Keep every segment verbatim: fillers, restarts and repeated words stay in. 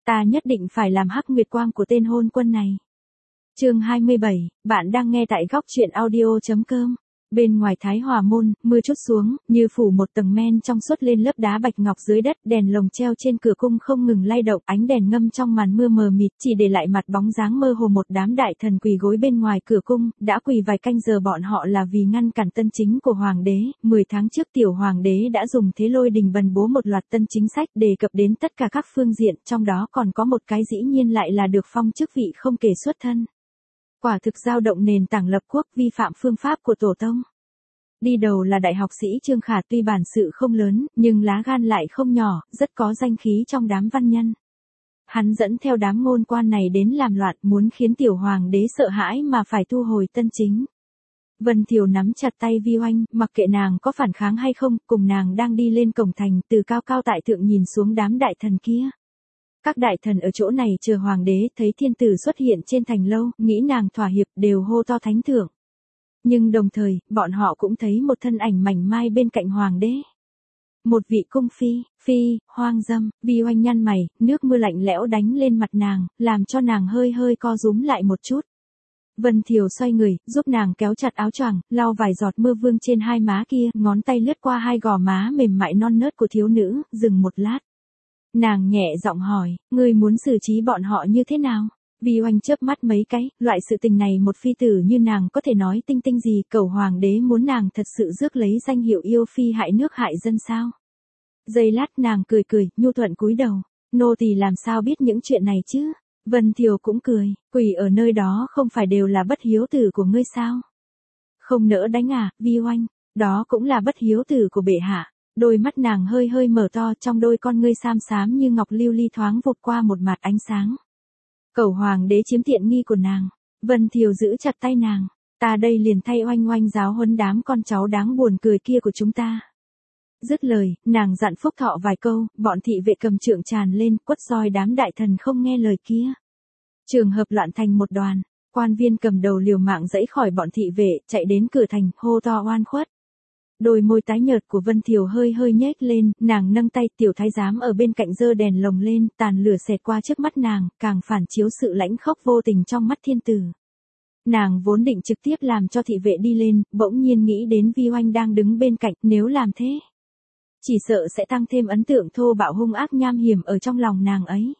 Ta nhất định phải làm hắc nguyệt quang của tên hôn quân này. Chương hai mươi bảy, bạn đang nghe tại góc truyện audio chấm com. Bên ngoài Thái Hòa môn, mưa trút xuống, như phủ một tầng men trong suốt lên lớp đá bạch ngọc dưới đất, đèn lồng treo trên cửa cung không ngừng lay động, ánh đèn ngâm trong màn mưa mờ mịt, chỉ để lại mặt bóng dáng mơ hồ một đám đại thần quỳ gối bên ngoài cửa cung, đã quỳ vài canh giờ bọn họ là vì ngăn cản tân chính của hoàng đế. Mười tháng trước tiểu hoàng đế đã dùng thế lôi đình bần bố một loạt tân chính sách đề cập đến tất cả các phương diện, trong đó còn có một cái dĩ nhiên lại là được phong chức vị không kể xuất thân. Quả thực dao động nền tảng lập quốc, vi phạm phương pháp của tổ tông. Đi đầu là đại học sĩ Trương Khả, tuy bản sự không lớn, nhưng lá gan lại không nhỏ, rất có danh khí trong đám văn nhân. Hắn dẫn theo đám ngôn quan này đến làm loạn, muốn khiến tiểu hoàng đế sợ hãi mà phải thu hồi tân chính. Vân Thiều nắm chặt tay Vi Oanh, mặc kệ nàng có phản kháng hay không, cùng nàng đang đi lên cổng thành, từ cao cao tại thượng nhìn xuống đám đại thần kia. Các đại thần ở chỗ này chờ hoàng đế, thấy thiên tử xuất hiện trên thành lâu, nghĩ nàng thỏa hiệp, đều hô to thánh thượng. Nhưng đồng thời, bọn họ cũng thấy một thân ảnh mảnh mai bên cạnh hoàng đế. Một vị cung phi, phi, hoang dâm. Vi Oanh nhăn mày, nước mưa lạnh lẽo đánh lên mặt nàng, làm cho nàng hơi hơi co rúm lại một chút. Vân Thiều xoay người, giúp nàng kéo chặt áo choàng, lau vài giọt mưa vương trên hai má kia, ngón tay lướt qua hai gò má mềm mại non nớt của thiếu nữ, dừng một lát. Nàng nhẹ giọng hỏi, ngươi muốn xử trí bọn họ như thế nào? Vi Oanh chớp mắt mấy cái, loại sự tình này một phi tử như nàng có thể nói tinh tinh gì, cầu hoàng đế muốn nàng thật sự rước lấy danh hiệu yêu phi hại nước hại dân sao? Giây lát nàng cười cười, nhu thuận cúi đầu, nô tỳ làm sao biết những chuyện này chứ? Vân Thiều cũng cười, quỳ ở nơi đó không phải đều là bất hiếu tử của ngươi sao? Không nỡ đánh à, Vi Oanh, đó cũng là bất hiếu tử của bệ hạ. Đôi mắt nàng hơi hơi mở to, trong đôi con ngươi xám xám như ngọc lưu ly thoáng vụt qua một mặt ánh sáng. Cầu hoàng đế chiếm tiện nghi của nàng. Vân Thiều giữ chặt tay nàng. Ta đây liền thay Oanh Oanh giáo huấn đám con cháu đáng buồn cười kia của chúng ta. Dứt lời, nàng dặn Phúc Thọ vài câu, bọn thị vệ cầm trượng tràn lên, quất roi đám đại thần không nghe lời kia. Trường hợp loạn thành một đoàn, quan viên cầm đầu liều mạng giãy khỏi bọn thị vệ, chạy đến cửa thành, hô to oan khuất. Đôi môi tái nhợt của Vân Thiều hơi hơi nhếch lên, nàng nâng tay, tiểu thái giám ở bên cạnh giơ đèn lồng lên, tàn lửa xẹt qua trước mắt nàng, càng phản chiếu sự lãnh khốc vô tình trong mắt thiên tử. Nàng vốn định trực tiếp làm cho thị vệ đi lên, bỗng nhiên nghĩ đến Vi Oanh đang đứng bên cạnh, nếu làm thế, chỉ sợ sẽ tăng thêm ấn tượng thô bạo hung ác nham hiểm ở trong lòng nàng ấy.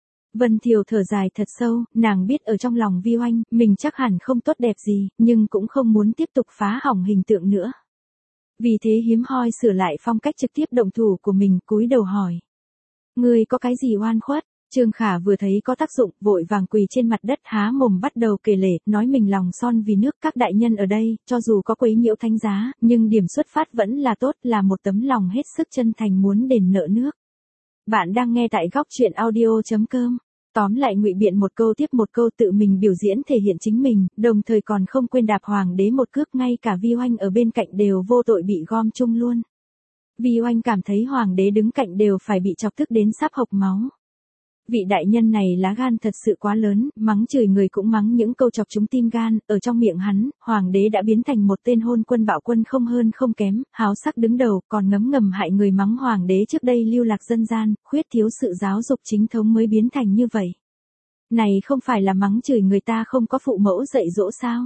Vân Thiều thở dài thật sâu, nàng biết ở trong lòng Vi Oanh, mình chắc hẳn không tốt đẹp gì, nhưng cũng không muốn tiếp tục phá hỏng hình tượng nữa. Vì thế hiếm hoi sửa lại phong cách trực tiếp động thủ của mình, cúi đầu hỏi. Ngươi có cái gì oan khuất? Trương Khả vừa thấy có tác dụng, vội vàng quỳ trên mặt đất há mồm bắt đầu kể lể, nói mình lòng son vì nước. Các đại nhân ở đây, cho dù có quấy nhiễu thánh giá, nhưng điểm xuất phát vẫn là tốt, là một tấm lòng hết sức chân thành muốn đền nợ nước. Bạn đang nghe tại góc truyện audio chấm com. Tóm lại ngụy biện một câu tiếp một câu, tự mình biểu diễn thể hiện chính mình, đồng thời còn không quên đạp hoàng đế một cước, ngay cả Vi Oanh ở bên cạnh đều vô tội bị gom chung luôn. Vi Oanh cảm thấy hoàng đế đứng cạnh đều phải bị chọc tức đến sắp hộc máu. Vị đại nhân này lá gan thật sự quá lớn, mắng chửi người cũng mắng những câu chọc trúng tim gan, ở trong miệng hắn, hoàng đế đã biến thành một tên hôn quân bạo quân không hơn không kém, háo sắc đứng đầu, còn ngấm ngầm hại người. Mắng hoàng đế trước đây lưu lạc dân gian, khuyết thiếu sự giáo dục chính thống mới biến thành như vậy. Này không phải là mắng chửi người ta không có phụ mẫu dạy dỗ sao?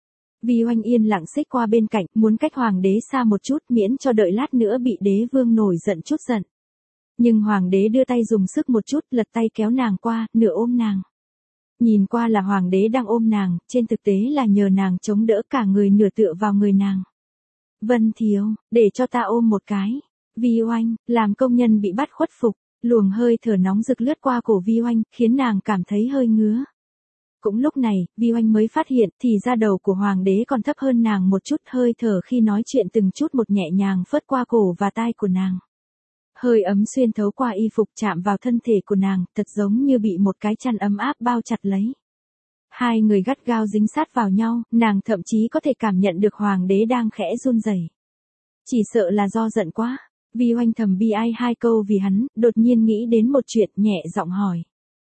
Vi Oanh yên lặng xích qua bên cạnh, muốn cách hoàng đế xa một chút, miễn cho đợi lát nữa bị đế vương nổi giận chút giận. Nhưng hoàng đế đưa tay dùng sức một chút, lật tay kéo nàng qua, nửa ôm nàng. Nhìn qua là hoàng đế đang ôm nàng, trên thực tế là nhờ nàng chống đỡ, cả người nửa tựa vào người nàng. Vân Thiều, để cho ta ôm một cái. Vi Oanh, làm công nhân bị bắt khuất phục, luồng hơi thở nóng rực lướt qua cổ Vi Oanh, khiến nàng cảm thấy hơi ngứa. Cũng lúc này, Vi Oanh mới phát hiện, thì ra đầu của hoàng đế còn thấp hơn nàng một chút, hơi thở khi nói chuyện từng chút một nhẹ nhàng phớt qua cổ và tai của nàng. Hơi ấm xuyên thấu qua y phục chạm vào thân thể của nàng, thật giống như bị một cái chăn ấm áp bao chặt lấy. Hai người gắt gao dính sát vào nhau, nàng thậm chí có thể cảm nhận được hoàng đế đang khẽ run rẩy. Chỉ sợ là do giận quá. Vi Oanh thầm bi ai hai câu vì hắn, đột nhiên nghĩ đến một chuyện, nhẹ giọng hỏi.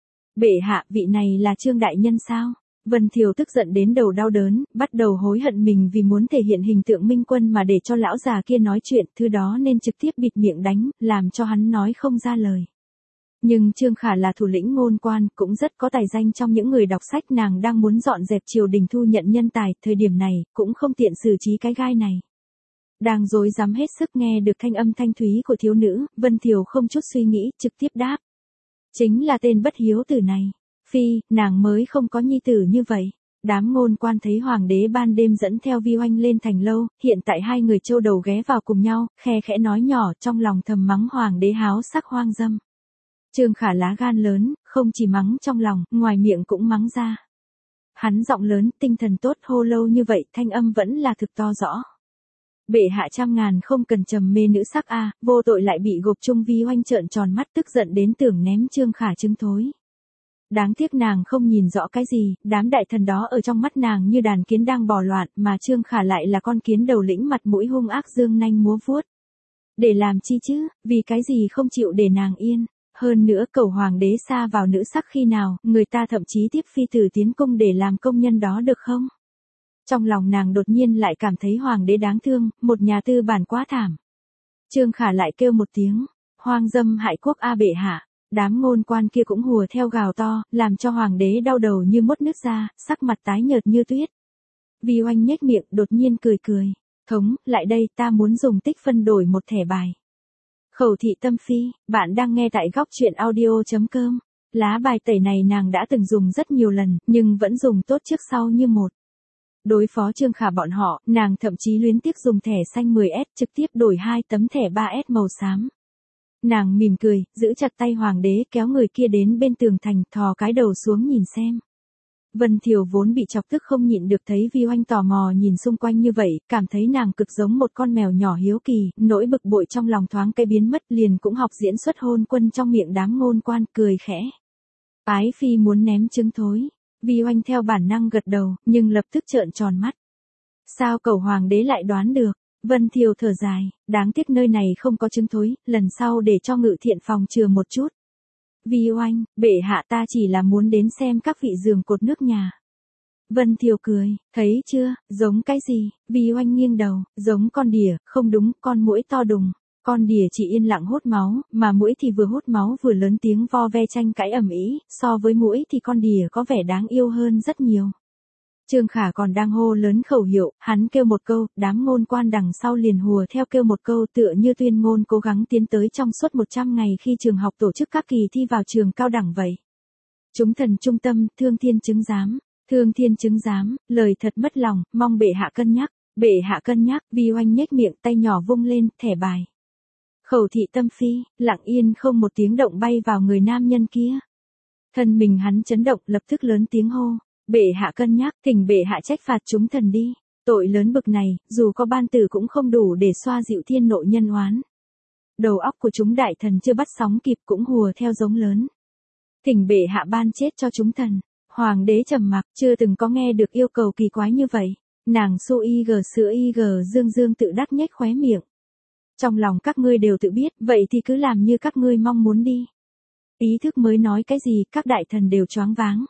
Bệ hạ, vị này là Trương đại nhân sao? Vân Thiều tức giận đến đầu đau đớn, bắt đầu hối hận mình vì muốn thể hiện hình tượng minh quân mà để cho lão già kia nói chuyện, thứ đó nên trực tiếp bịt miệng đánh, làm cho hắn nói không ra lời. Nhưng Trương Khả là thủ lĩnh ngôn quan, cũng rất có tài danh trong những người đọc sách, nàng đang muốn dọn dẹp triều đình thu nhận nhân tài, thời điểm này, cũng không tiện xử trí cái gai này. Đang rối rắm hết sức nghe được thanh âm thanh thúy của thiếu nữ, Vân Thiều không chút suy nghĩ, trực tiếp đáp. Chính là tên bất hiếu tử này. Phi, nàng mới không có nhi tử như vậy. Đám ngôn quan thấy hoàng đế ban đêm dẫn theo Vi Oanh lên thành lâu, hiện tại hai người châu đầu ghé vào cùng nhau, khe khẽ nói nhỏ, trong lòng thầm mắng hoàng đế háo sắc hoang dâm. Trương Khả lá gan lớn, không chỉ mắng trong lòng, ngoài miệng cũng mắng ra. Hắn giọng lớn, tinh thần tốt, hô lâu như vậy, thanh âm vẫn là thực to rõ. Bệ hạ trăm ngàn không cần trầm mê nữ sắc a, vô tội lại bị gộp chung. Vi Oanh trợn tròn mắt tức giận đến tưởng ném Trương Khả trứng thối. Đáng tiếc nàng không nhìn rõ cái gì, đám đại thần đó ở trong mắt nàng như đàn kiến đang bò loạn, mà Trương Khả lại là con kiến đầu lĩnh mặt mũi hung ác dương nanh múa vuốt. Để làm chi chứ, vì cái gì không chịu để nàng yên. Hơn nữa cầu hoàng đế xa vào nữ sắc khi nào, người ta thậm chí tiếp phi tử tiến cung để làm công nhân đó được không? Trong lòng nàng đột nhiên lại cảm thấy hoàng đế đáng thương, một nhà tư bản quá thảm. Trương Khả lại kêu một tiếng, hoang dâm hại quốc a bệ hạ. Đám ngôn quan kia cũng hùa theo gào to, làm cho hoàng đế đau đầu như mốt nước ra, sắc mặt tái nhợt như tuyết. Vi Oanh nhếch miệng, đột nhiên cười cười. Thống, lại đây, ta muốn dùng tích phân đổi một thẻ bài. Khẩu thị tâm phi, bạn đang nghe tại góc truyện audio chấm com. Lá bài tẩy này nàng đã từng dùng rất nhiều lần, nhưng vẫn dùng tốt trước sau như một. Đối phó Trương Khả bọn họ, nàng thậm chí luyến tiếc dùng thẻ xanh mười S trực tiếp đổi hai tấm thẻ ba S màu xám. Nàng mỉm cười, giữ chặt tay hoàng đế, kéo người kia đến bên tường thành, thò cái đầu xuống nhìn xem. Vân Thiều vốn bị chọc tức không nhịn được thấy Vi Oanh tò mò nhìn xung quanh như vậy, cảm thấy nàng cực giống một con mèo nhỏ hiếu kỳ, nỗi bực bội trong lòng thoáng cái biến mất, liền cũng học diễn xuất hôn quân trong miệng đám ngôn quan, cười khẽ. Ái phi muốn ném trứng thối. Vi Oanh theo bản năng gật đầu, nhưng lập tức trợn tròn mắt. Sao cẩu hoàng đế lại đoán được? Vân Thiều thở dài, đáng tiếc nơi này không có trứng thối, lần sau để cho ngự thiện phòng chừa một chút. Vi Oanh, bệ hạ ta chỉ là muốn đến xem các vị giường cột nước nhà. Vân Thiều cười, thấy chưa, giống cái gì? Vi Oanh nghiêng đầu, giống con đỉa, không đúng, con muỗi to đùng. Con đỉa chỉ yên lặng hút máu, mà muỗi thì vừa hút máu vừa lớn tiếng vo ve tranh cãi ầm ĩ, so với muỗi thì con đỉa có vẻ đáng yêu hơn rất nhiều. Trương Khả còn đang hô lớn khẩu hiệu, hắn kêu một câu, đám ngôn quan đằng sau liền hùa theo kêu một câu, tựa như tuyên ngôn cố gắng tiến tới trong suốt một trăm ngày khi trường học tổ chức các kỳ thi vào trường cao đẳng vậy. Chúng thần trung tâm, thương thiên chứng giám, thương thiên chứng giám, lời thật mất lòng, mong bệ hạ cân nhắc, bệ hạ cân nhắc. Vi Oanh nhếch miệng, tay nhỏ vung lên, thẻ bài. Khẩu thị tâm phi, lặng yên không một tiếng động bay vào người nam nhân kia. Thân mình hắn chấn động, lập tức lớn tiếng hô. Bệ hạ cân nhắc, thỉnh bệ hạ trách phạt chúng thần đi. Tội lớn bực này, dù có ban tử cũng không đủ để xoa dịu thiên nộ nhân oán. Đầu óc của chúng đại thần chưa bắt sóng kịp cũng hùa theo giống lớn. Thỉnh bệ hạ ban chết cho chúng thần. Hoàng đế trầm mặc, chưa từng có nghe được yêu cầu kỳ quái như vậy. Nàng su y gờ sữa y gờ dương dương tự đắc nhếch khóe miệng. Trong lòng các ngươi đều tự biết, vậy thì cứ làm như các ngươi mong muốn đi. Ý thức mới nói cái gì, các đại thần đều choáng váng.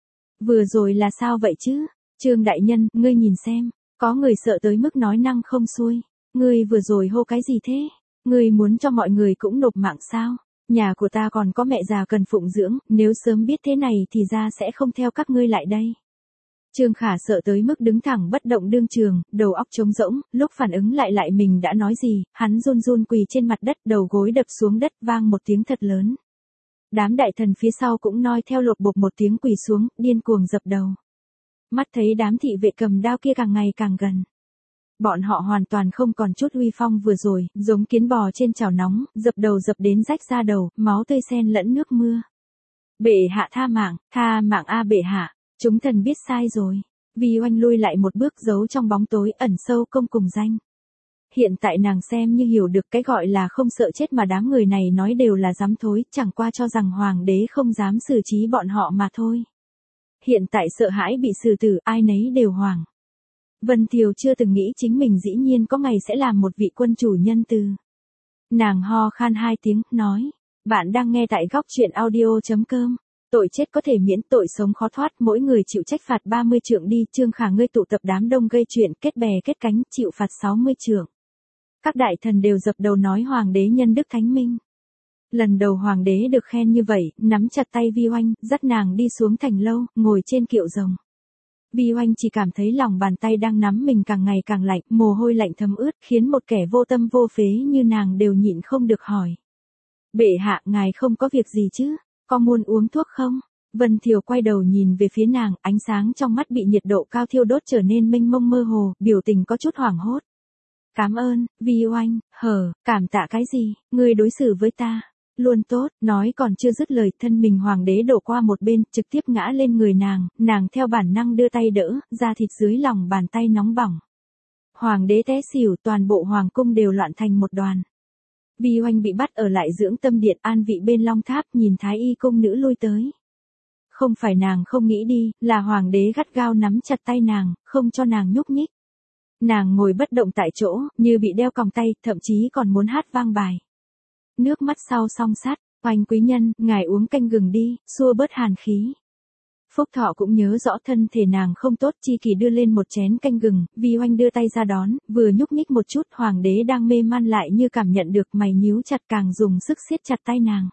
Vừa rồi là sao vậy chứ? Trương đại nhân, ngươi nhìn xem, có người sợ tới mức nói năng không xuôi. Ngươi vừa rồi hô cái gì thế? Ngươi muốn cho mọi người cũng nộp mạng sao? Nhà của ta còn có mẹ già cần phụng dưỡng, nếu sớm biết thế này thì ra sẽ không theo các ngươi lại đây. Trương Khả sợ tới mức đứng thẳng bất động đương trường, đầu óc trống rỗng, lúc phản ứng lại lại mình đã nói gì, hắn run run quỳ trên mặt đất, đầu gối đập xuống đất vang một tiếng thật lớn. Đám đại thần phía sau cũng noi theo lột bột một tiếng quỳ xuống, điên cuồng dập đầu. Mắt thấy đám thị vệ cầm đao kia càng ngày càng gần. Bọn họ hoàn toàn không còn chút uy phong vừa rồi, giống kiến bò trên chảo nóng, dập đầu dập đến rách da đầu, máu tươi xen lẫn nước mưa. Bệ hạ tha mạng, tha mạng a bệ hạ, chúng thần biết sai rồi. Vi Oanh lui lại một bước giấu trong bóng tối ẩn sâu công cùng danh. Hiện tại nàng xem như hiểu được cái gọi là không sợ chết mà đám người này nói đều là dám thối, chẳng qua cho rằng hoàng đế không dám xử trí bọn họ mà thôi. Hiện tại sợ hãi bị xử tử, ai nấy đều hoảng. Vân Thiều chưa từng nghĩ chính mình dĩ nhiên có ngày sẽ làm một vị quân chủ nhân từ. Nàng ho khan hai tiếng, nói, bạn đang nghe tại góc truyện audio chấm com. Tội chết có thể miễn, tội sống khó thoát, mỗi người chịu trách phạt ba mươi trượng đi. Trương Khả ngươi tụ tập đám đông gây chuyện, kết bè kết cánh, chịu phạt sáu mươi trượng. Các đại thần đều dập đầu nói hoàng đế nhân đức thánh minh. Lần đầu hoàng đế được khen như vậy, nắm chặt tay Vi Oanh, dắt nàng đi xuống thành lâu, ngồi trên kiệu rồng. Vi Oanh chỉ cảm thấy lòng bàn tay đang nắm mình càng ngày càng lạnh, mồ hôi lạnh thấm ướt, khiến một kẻ vô tâm vô phế như nàng đều nhịn không được hỏi. Bệ hạ, ngài không có việc gì chứ? Có muốn uống thuốc không? Vân Thiều quay đầu nhìn về phía nàng, ánh sáng trong mắt bị nhiệt độ cao thiêu đốt trở nên mênh mông mơ hồ, biểu tình có chút hoảng hốt. Cảm ơn, Vi Oanh, hờ, cảm tạ cái gì, ngươi đối xử với ta luôn tốt, nói còn chưa dứt lời, thân mình hoàng đế đổ qua một bên, trực tiếp ngã lên người nàng, nàng theo bản năng đưa tay đỡ, da thịt dưới lòng bàn tay nóng bỏng. Hoàng đế té xỉu, toàn bộ hoàng cung đều loạn thành một đoàn. Vi Oanh bị bắt ở lại dưỡng tâm điện an vị bên long tháp, nhìn thái y cung nữ lui tới. Không phải nàng không nghĩ đi, là hoàng đế gắt gao nắm chặt tay nàng, không cho nàng nhúc nhích. Nàng ngồi bất động tại chỗ, như bị đeo còng tay, thậm chí còn muốn hát vang bài. Nước mắt sau song sắt, Oanh quý nhân, ngài uống canh gừng đi, xua bớt hàn khí. Phúc Thọ cũng nhớ rõ thân thể nàng không tốt, chi kỳ đưa lên một chén canh gừng, Vi Oanh đưa tay ra đón, vừa nhúc nhích một chút, hoàng đế đang mê man lại như cảm nhận được, mày nhíu chặt càng dùng sức siết chặt tay nàng.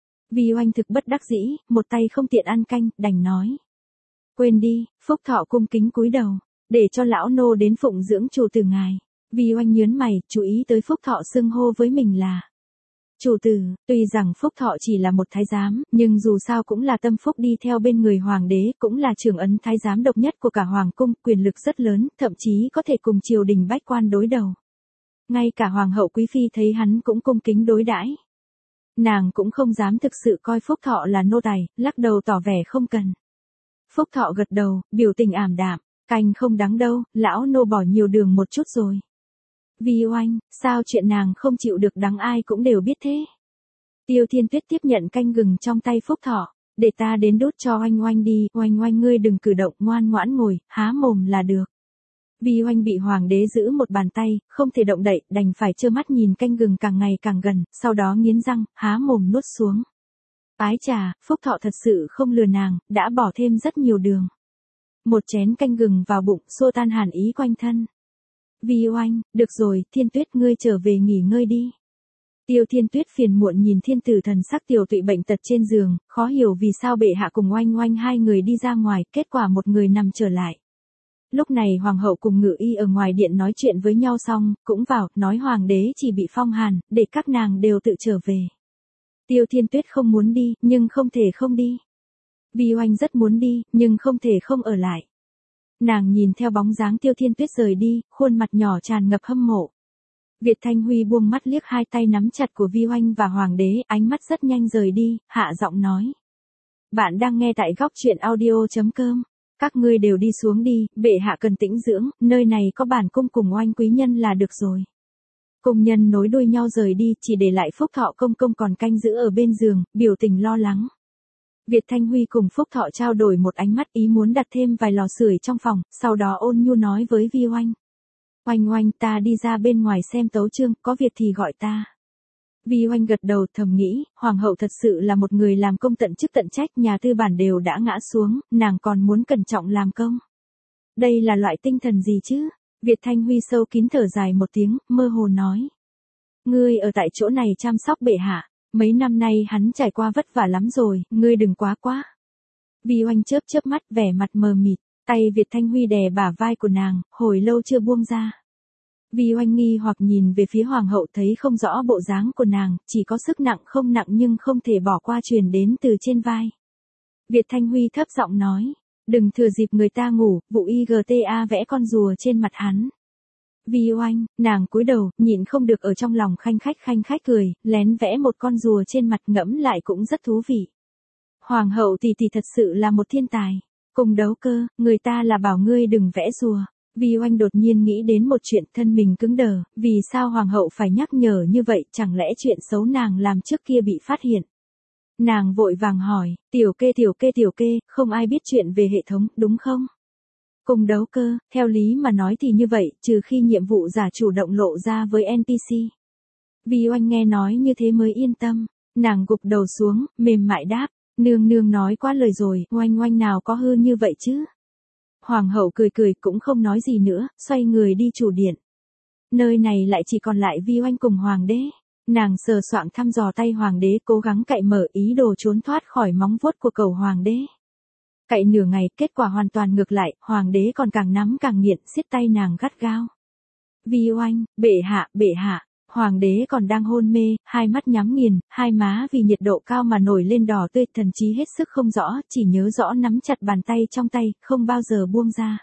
Vi Oanh thực bất đắc dĩ, một tay không tiện ăn canh, đành nói. Quên đi, Phúc Thọ cung kính cúi đầu, để cho lão nô đến phụng dưỡng chủ tử ngài. Vi Oanh nhớn mày, chú ý tới Phúc Thọ xưng hô với mình là chủ tử, tuy rằng Phúc Thọ chỉ là một thái giám, nhưng dù sao cũng là tâm phúc đi theo bên người hoàng đế, cũng là trưởng ấn thái giám độc nhất của cả hoàng cung, quyền lực rất lớn, thậm chí có thể cùng triều đình bách quan đối đầu. Ngay cả hoàng hậu quý phi thấy hắn cũng cung kính đối đãi. Nàng cũng không dám thực sự coi Phúc Thọ là nô tài, lắc đầu tỏ vẻ không cần. Phúc Thọ gật đầu, biểu tình ảm đạm, canh không đắng đâu, lão nô bỏ nhiều đường một chút rồi. Vi Oanh, sao chuyện nàng không chịu được đắng ai cũng đều biết thế. Tiêu Thiên Tuyết tiếp nhận canh gừng trong tay Phúc Thọ, để ta đến đút cho Oanh Oanh đi, Oanh Oanh ngươi đừng cử động, ngoan ngoãn ngồi, há mồm là được. Vi Oanh bị hoàng đế giữ một bàn tay, không thể động đậy, đành phải trơ mắt nhìn canh gừng càng ngày càng gần, sau đó nghiến răng, há mồm nuốt xuống. Ái chà, Phúc Thọ thật sự không lừa nàng, đã bỏ thêm rất nhiều đường. Một chén canh gừng vào bụng, xua tan hàn ý quanh thân. Vi Oanh, được rồi, Thiên Tuyết ngươi trở về nghỉ ngơi đi. Tiêu Thiên Tuyết phiền muộn nhìn thiên tử thần sắc tiểu tụy bệnh tật trên giường, khó hiểu vì sao bệ hạ cùng Oanh Oanh hai người đi ra ngoài, kết quả một người nằm trở lại. Lúc này hoàng hậu cùng ngự y ở ngoài điện nói chuyện với nhau xong, cũng vào, nói hoàng đế chỉ bị phong hàn, để các nàng đều tự trở về. Tiêu Thiên Tuyết không muốn đi, nhưng không thể không đi. Vi Oanh rất muốn đi, nhưng không thể không ở lại. Nàng nhìn theo bóng dáng Tiêu Thiên Tuyết rời đi, khuôn mặt nhỏ tràn ngập hâm mộ. Việt Thanh Huy buông mắt liếc hai tay nắm chặt của Vi Oanh và hoàng đế, ánh mắt rất nhanh rời đi, hạ giọng nói. Bạn đang nghe tại góc truyện audio chấm com. Các ngươi đều đi xuống đi, bệ hạ cần tĩnh dưỡng, nơi này có bản cung cùng Oanh quý nhân là được rồi. Cung nhân nối đuôi nhau rời đi, chỉ để lại Phúc Thọ công công còn canh giữ ở bên giường, biểu tình lo lắng. Việt Thanh Huy cùng Phúc Thọ trao đổi một ánh mắt, ý muốn đặt thêm vài lò sưởi trong phòng, sau đó ôn nhu nói với Vi Oanh. Oanh Oanh, ta đi ra bên ngoài xem tấu chương, có việc thì gọi ta. Vi Oanh gật đầu, thầm nghĩ, hoàng hậu thật sự là một người làm công tận chức tận trách, nhà tư bản đều đã ngã xuống, nàng còn muốn cẩn trọng làm công. Đây là loại tinh thần gì chứ? Việt Thanh Huy sâu kín thở dài một tiếng, mơ hồ nói. Ngươi ở tại chỗ này chăm sóc bệ hạ, mấy năm nay hắn trải qua vất vả lắm rồi, ngươi đừng quá quá. Vi Oanh chớp chớp mắt, vẻ mặt mờ mịt, tay Việt Thanh Huy đè bả vai của nàng, hồi lâu chưa buông ra. Vi Oanh nghi hoặc nhìn về phía hoàng hậu, thấy không rõ bộ dáng của nàng, chỉ có sức nặng không nặng nhưng không thể bỏ qua truyền đến từ trên vai. Việt Thanh Huy thấp giọng nói, đừng thừa dịp người ta ngủ, vụ i giê tê a vẽ con rùa trên mặt hắn. Vi Oanh, nàng cúi đầu, nhịn không được ở trong lòng khanh khách khanh khách cười, lén vẽ một con rùa trên mặt, ngẫm lại cũng rất thú vị. Hoàng hậu tỷ tỷ thật sự là một thiên tài. Cùng đấu cơ, người ta là bảo ngươi đừng vẽ rùa. Vi Oanh đột nhiên nghĩ đến một chuyện, thân mình cứng đờ, vì sao hoàng hậu phải nhắc nhở như vậy, chẳng lẽ chuyện xấu nàng làm trước kia bị phát hiện. Nàng vội vàng hỏi, tiểu kê tiểu kê tiểu kê, không ai biết chuyện về hệ thống, đúng không? Cùng đấu cơ, theo lý mà nói thì như vậy, trừ khi nhiệm vụ giả chủ động lộ ra với en pê xê. Vi Oanh nghe nói như thế mới yên tâm, nàng gục đầu xuống, mềm mại đáp, nương nương nói quá lời rồi, Oanh Oanh nào có hư như vậy chứ. Hoàng hậu cười cười cũng không nói gì nữa, xoay người đi chủ điện. Nơi này lại chỉ còn lại Vi Oanh cùng hoàng đế. Nàng sờ soạng thăm dò tay hoàng đế, cố gắng cạy mở, ý đồ trốn thoát khỏi móng vuốt của cẩu hoàng đế. Cạy nửa ngày, kết quả hoàn toàn ngược lại, hoàng đế còn càng nắm càng nghiện, siết tay nàng gắt gao. Vi oanh, bệ hạ, bệ hạ. Hoàng đế còn đang hôn mê, hai mắt nhắm nghiền, hai má vì nhiệt độ cao mà nổi lên đỏ tươi, thần trí hết sức không rõ, chỉ nhớ rõ nắm chặt bàn tay trong tay, không bao giờ buông ra.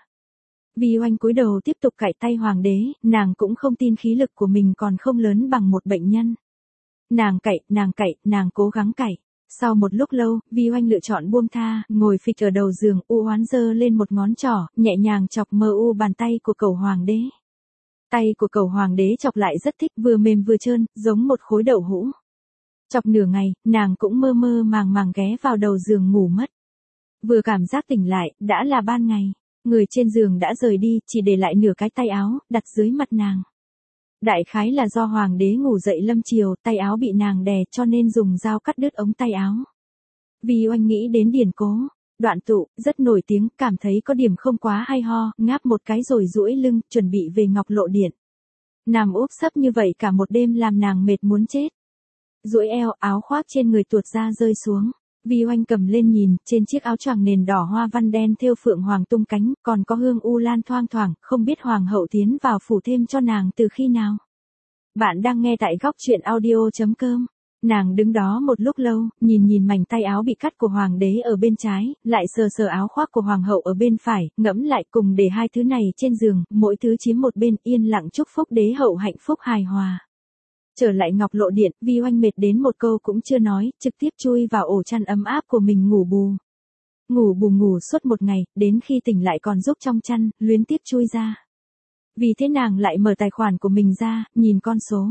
Vi oanh cúi đầu tiếp tục cạy tay hoàng đế, nàng cũng không tin khí lực của mình còn không lớn bằng một bệnh nhân. Nàng cạy, nàng cạy, nàng cố gắng cạy. Sau một lúc lâu, Vi oanh lựa chọn buông tha, ngồi phịch ở đầu giường, u oán giơ lên một ngón trỏ, nhẹ nhàng chọc mờ u bàn tay của cẩu hoàng đế. Tay của cẩu hoàng đế chọc lại rất thích, vừa mềm vừa trơn, giống một khối đậu hũ. Chọc nửa ngày, nàng cũng mơ mơ màng màng ghé vào đầu giường ngủ mất. Vừa cảm giác tỉnh lại, đã là ban ngày. Người trên giường đã rời đi, chỉ để lại nửa cái tay áo, đặt dưới mặt nàng. Đại khái là do hoàng đế ngủ dậy lâm chiều, tay áo bị nàng đè cho nên dùng dao cắt đứt ống tay áo. Vi oanh nghĩ đến điển cố. Đoạn tụ, rất nổi tiếng, cảm thấy có điểm không quá hay ho, ngáp một cái rồi duỗi lưng, chuẩn bị về Ngọc Lộ Điện. Nằm úp sấp như vậy cả một đêm làm nàng mệt muốn chết. Duỗi eo, áo khoác trên người tuột ra rơi xuống. Vi oanh cầm lên nhìn, trên chiếc áo choàng nền đỏ hoa văn đen thêu phượng hoàng tung cánh, còn có hương u lan thoang thoảng, không biết hoàng hậu tiến vào phủ thêm cho nàng từ khi nào. Bạn đang nghe tại góc truyện audio chấm com. Nàng đứng đó một lúc lâu, nhìn nhìn mảnh tay áo bị cắt của hoàng đế ở bên trái, lại sờ sờ áo khoác của hoàng hậu ở bên phải, ngẫm lại cùng để hai thứ này trên giường, mỗi thứ chiếm một bên, yên lặng chúc phúc đế hậu hạnh phúc hài hòa. Trở lại Ngọc Lộ Điện, Vi oanh mệt đến một câu cũng chưa nói, trực tiếp chui vào ổ chăn ấm áp của mình ngủ bù. Ngủ bù ngủ suốt một ngày, đến khi tỉnh lại còn rúc trong chăn, luyến tiếc chui ra. Vì thế nàng lại mở tài khoản của mình ra, nhìn con số.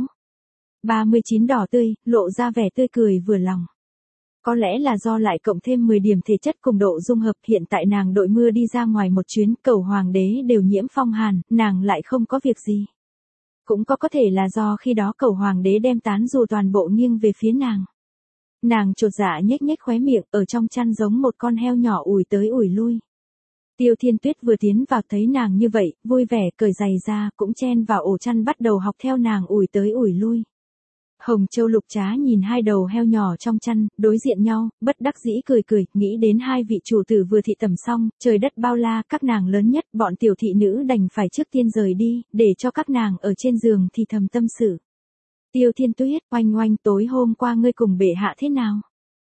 ba mươi chín đỏ tươi, lộ ra vẻ tươi cười vừa lòng. Có lẽ là do lại cộng thêm mười điểm thể chất cùng độ dung hợp, hiện tại nàng đội mưa đi ra ngoài một chuyến, cẩu hoàng đế đều nhiễm phong hàn, nàng lại không có việc gì. Cũng có có thể là do khi đó cẩu hoàng đế đem tán dù toàn bộ nghiêng về phía nàng. Nàng chột dạ nhếch nhếch khóe miệng, ở trong chăn giống một con heo nhỏ ủi tới ủi lui. Tiêu Thiên Tuyết vừa tiến vào thấy nàng như vậy, vui vẻ cởi giày ra, cũng chen vào ổ chăn bắt đầu học theo nàng ủi tới ủi lui. Hồng Châu Lục Trá nhìn hai đầu heo nhỏ trong chăn, đối diện nhau, bất đắc dĩ cười cười, nghĩ đến hai vị chủ tử vừa thị tẩm xong, trời đất bao la, các nàng lớn nhất, bọn tiểu thị nữ đành phải trước tiên rời đi, để cho các nàng ở trên giường thì thầm tâm sự. Tiêu Thiên Tuyết, oanh oanh, tối hôm qua ngươi cùng bệ hạ thế nào?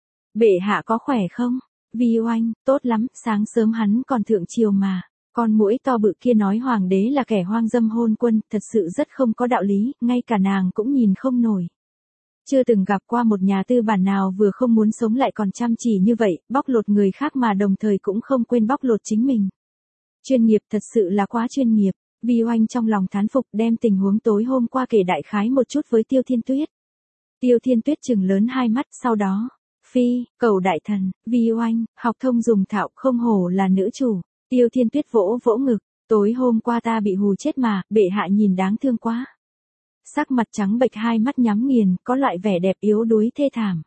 Bệ hạ có khỏe không? Vi oanh, tốt lắm, sáng sớm hắn còn thượng triều mà. Con muỗi to bự kia nói hoàng đế là kẻ hoang dâm hôn quân, thật sự rất không có đạo lý, ngay cả nàng cũng nhìn không nổi. Chưa từng gặp qua một nhà tư bản nào vừa không muốn sống lại còn chăm chỉ như vậy, bóc lột người khác mà đồng thời cũng không quên bóc lột chính mình. Chuyên nghiệp, thật sự là quá chuyên nghiệp. Vi oanh trong lòng thán phục, đem tình huống tối hôm qua kể đại khái một chút với Tiêu Thiên Tuyết. Tiêu Thiên Tuyết trừng lớn hai mắt, sau đó, phi, cẩu đại thần, Vi oanh, học thông dùng thạo, không hổ là nữ chủ. Tiêu Thiên Tuyết vỗ vỗ ngực, tối hôm qua ta bị hù chết mà, bệ hạ nhìn đáng thương quá. Sắc mặt trắng bệch, hai mắt nhắm nghiền, có loại vẻ đẹp yếu đuối thê thảm.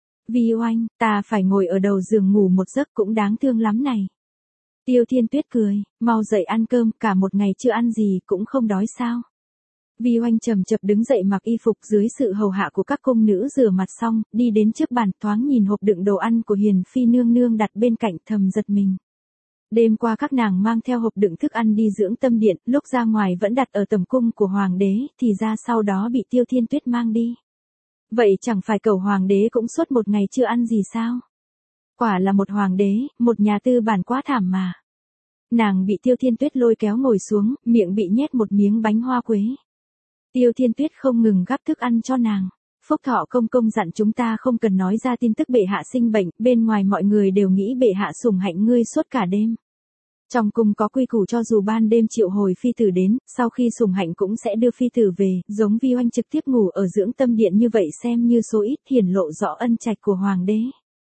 Vi oanh, ta phải ngồi ở đầu giường ngủ một giấc cũng đáng thương lắm này. Tiêu Thiên Tuyết cười, mau dậy ăn cơm, cả một ngày chưa ăn gì cũng không đói sao. Vi oanh chậm chậm đứng dậy mặc y phục dưới sự hầu hạ của các cung nữ, rửa mặt xong, đi đến trước bàn, thoáng nhìn hộp đựng đồ ăn của Hiền Phi nương nương đặt bên cạnh, thầm giật mình. Đêm qua các nàng mang theo hộp đựng thức ăn đi dưỡng tâm điện, lúc ra ngoài vẫn đặt ở tầm cung của hoàng đế, thì ra sau đó bị Tiêu Thiên Tuyết mang đi. Vậy chẳng phải cẩu hoàng đế cũng suốt một ngày chưa ăn gì sao? Quả là một hoàng đế, một nhà tư bản quá thảm mà. Nàng bị Tiêu Thiên Tuyết lôi kéo ngồi xuống, miệng bị nhét một miếng bánh hoa quế. Tiêu Thiên Tuyết không ngừng gắp thức ăn cho nàng. Phúc Thọ công công dặn chúng ta không cần nói ra tin tức bệ hạ sinh bệnh, bên ngoài mọi người đều nghĩ bệ hạ sủng hạnh ngươi suốt cả đêm. Trong cung có quy củ cho dù ban đêm triệu hồi phi tử đến, sau khi sủng hạnh cũng sẽ đưa phi tử về, giống Vi oanh trực tiếp ngủ ở dưỡng tâm điện như vậy xem như số ít, hiển lộ rõ ân trạch của hoàng đế.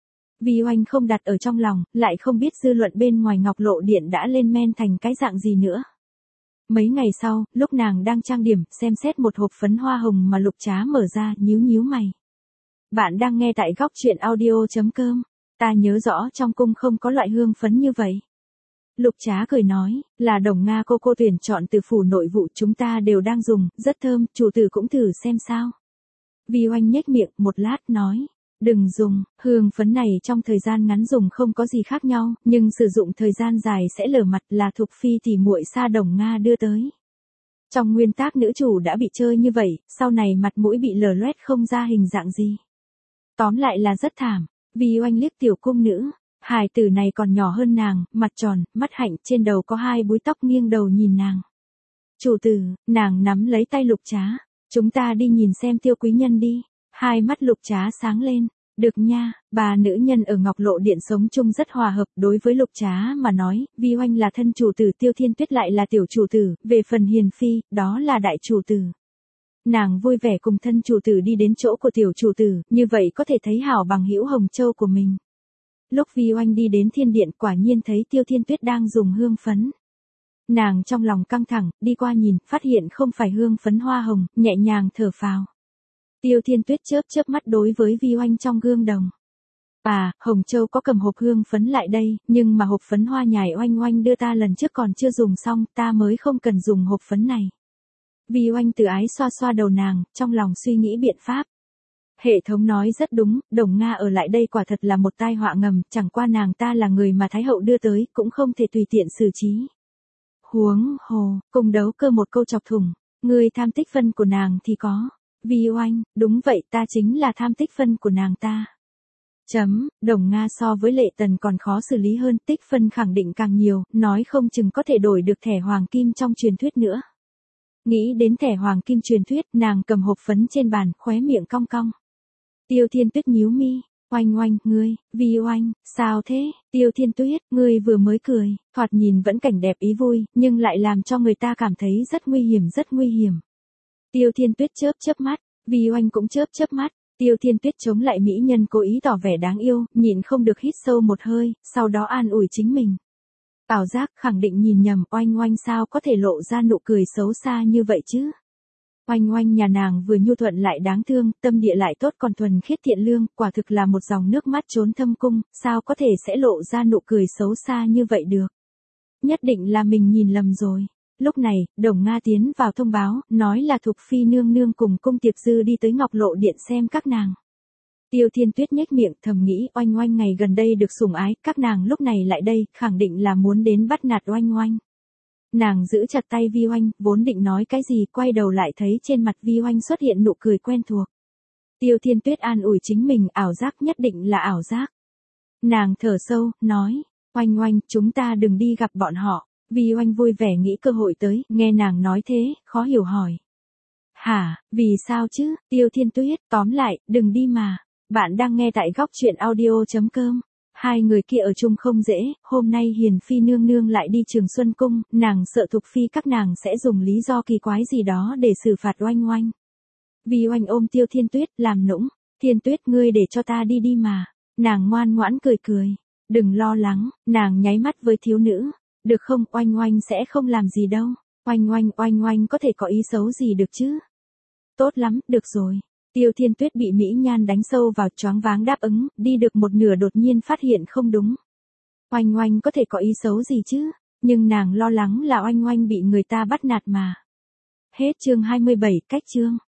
Vi oanh không đặt ở trong lòng, lại không biết dư luận bên ngoài Ngọc Lộ Điện đã lên men thành cái dạng gì nữa. Mấy ngày sau, lúc nàng đang trang điểm, xem xét một hộp phấn hoa hồng mà Lục Trá mở ra, nhíu nhíu mày. Bạn đang nghe tại góc truyện audio chấm com. Ta nhớ rõ trong cung không có loại hương phấn như vậy. Lục Trá cười nói, là Đồng Nga cô cô tuyển chọn từ phủ nội vụ chúng ta đều đang dùng, rất thơm, chủ tử cũng thử xem sao. Vi Oanh nhếch miệng một lát nói. Đừng dùng, hương phấn này trong thời gian ngắn dùng không có gì khác nhau, nhưng sử dụng thời gian dài sẽ lở mặt, là Thục Phi tỉ muội Sa Đồng Nga đưa tới. Trong nguyên tác nữ chủ đã bị chơi như vậy, sau này mặt mũi bị lở loét không ra hình dạng gì. Tóm lại là rất thảm. Vi Oanh liếc tiểu cung nữ. Hài tử này còn nhỏ hơn nàng, mặt tròn, mắt hạnh, trên đầu có hai búi tóc, nghiêng đầu nhìn nàng. Chủ tử, nàng nắm lấy tay Lục Trá. Chúng ta đi nhìn xem Tiêu quý nhân đi. Hai mắt Lục Trá sáng lên. Được nha, bà nữ nhân ở Ngọc Lộ Điện sống chung rất hòa hợp. Đối với Lục Trá mà nói, Vi Oanh là thân chủ tử, Tiêu Thiên Tuyết lại là tiểu chủ tử, về phần Hiền Phi, đó là đại chủ tử. Nàng vui vẻ cùng thân chủ tử đi đến chỗ của tiểu chủ tử, như vậy có thể thấy hảo bằng hữu Hồng Châu của mình. Lúc Vi Oanh đi đến thiên điện, quả nhiên thấy Tiêu Thiên Tuyết đang dùng hương phấn. Nàng trong lòng căng thẳng, đi qua nhìn, phát hiện không phải hương phấn hoa hồng, nhẹ nhàng thở phào. Tiêu Thiên Tuyết chớp chớp mắt đối với Vi Oanh trong gương đồng. À, Hồng Châu có cầm hộp hương phấn lại đây, nhưng mà hộp phấn hoa nhài Oanh Oanh đưa ta lần trước còn chưa dùng xong, ta mới không cần dùng hộp phấn này. Vi Oanh từ ái xoa xoa đầu nàng, trong lòng suy nghĩ biện pháp. Hệ thống nói rất đúng, Đồng Nga ở lại đây quả thật là một tai họa ngầm, chẳng qua nàng ta là người mà Thái Hậu đưa tới, cũng không thể tùy tiện xử trí. Huống hồ, cùng đấu cơ một câu chọc thủng, người tham tích phân của nàng thì có. Vi Oanh, đúng vậy, ta chính là tham tích phân của nàng ta. Chấm, Đồng Nga so với Lệ Tần còn khó xử lý hơn, tích phân khẳng định càng nhiều, nói không chừng có thể đổi được thẻ hoàng kim trong truyền thuyết nữa. Nghĩ đến thẻ hoàng kim truyền thuyết, nàng cầm hộp phấn trên bàn, khóe miệng cong cong. Tiêu Thiên Tuyết nhíu mi. Oanh Oanh, ngươi, Vi Oanh, sao thế? Tiêu Thiên Tuyết, ngươi vừa mới cười, thoạt nhìn vẫn cảnh đẹp ý vui, nhưng lại làm cho người ta cảm thấy rất nguy hiểm, rất nguy hiểm. Tiêu Thiên Tuyết chớp chớp mắt, Vi Oanh cũng chớp chớp mắt. Tiêu Thiên Tuyết chống lại mỹ nhân cố ý tỏ vẻ đáng yêu, nhịn không được hít sâu một hơi, sau đó an ủi chính mình. Ảo giác, khẳng định nhìn nhầm, Oanh Oanh sao có thể lộ ra nụ cười xấu xa như vậy chứ? Oanh Oanh nhà nàng vừa nhu thuận lại đáng thương, tâm địa lại tốt còn thuần khiết thiện lương, quả thực là một dòng nước mắt trốn thâm cung, sao có thể sẽ lộ ra nụ cười xấu xa như vậy được? Nhất định là mình nhìn lầm rồi. Lúc này, Đồng Nga tiến vào thông báo, nói là Thục Phi nương nương cùng cung Tiệp Dư đi tới Ngọc Lộ Điện xem các nàng. Tiêu Thiên Tuyết nhếch miệng thầm nghĩ Oanh Oanh ngày gần đây được sủng ái, các nàng lúc này lại đây, khẳng định là muốn đến bắt nạt Oanh Oanh. Nàng giữ chặt tay Vi Oanh, vốn định nói cái gì, quay đầu lại thấy trên mặt Vi Oanh xuất hiện nụ cười quen thuộc. Tiêu Thiên Tuyết an ủi chính mình, ảo giác nhất định là ảo giác. Nàng thở sâu, nói, Oanh Oanh, chúng ta đừng đi gặp bọn họ. Vi Oanh vui vẻ nghĩ cơ hội tới, nghe nàng nói thế, khó hiểu hỏi. Hả, vì sao chứ? Tiêu Thiên Tuyết, tóm lại, đừng đi mà. Bạn đang nghe tại góc truyện audio chấm com. Hai người kia ở chung không dễ, hôm nay Hiền Phi nương nương lại đi Trường Xuân Cung, nàng sợ Thục Phi các nàng sẽ dùng lý do kỳ quái gì đó để xử phạt Oanh Oanh. Vi Oanh ôm Tiêu Thiên Tuyết, làm nũng, Thiên Tuyết ngươi để cho ta đi đi mà. Nàng ngoan ngoãn cười cười, đừng lo lắng, nàng nháy mắt với thiếu nữ, được không, Oanh Oanh sẽ không làm gì đâu, Oanh Oanh, Oanh Oanh có thể có ý xấu gì được chứ? Tốt lắm, được rồi. Tiêu Thiên Tuyết bị mỹ nhan đánh sâu vào, choáng váng đáp ứng, đi được một nửa đột nhiên phát hiện không đúng. Oanh Oanh có thể có ý xấu gì chứ, nhưng nàng lo lắng là Oanh Oanh bị người ta bắt nạt mà. Hết chương hai mươi bảy, cách chương.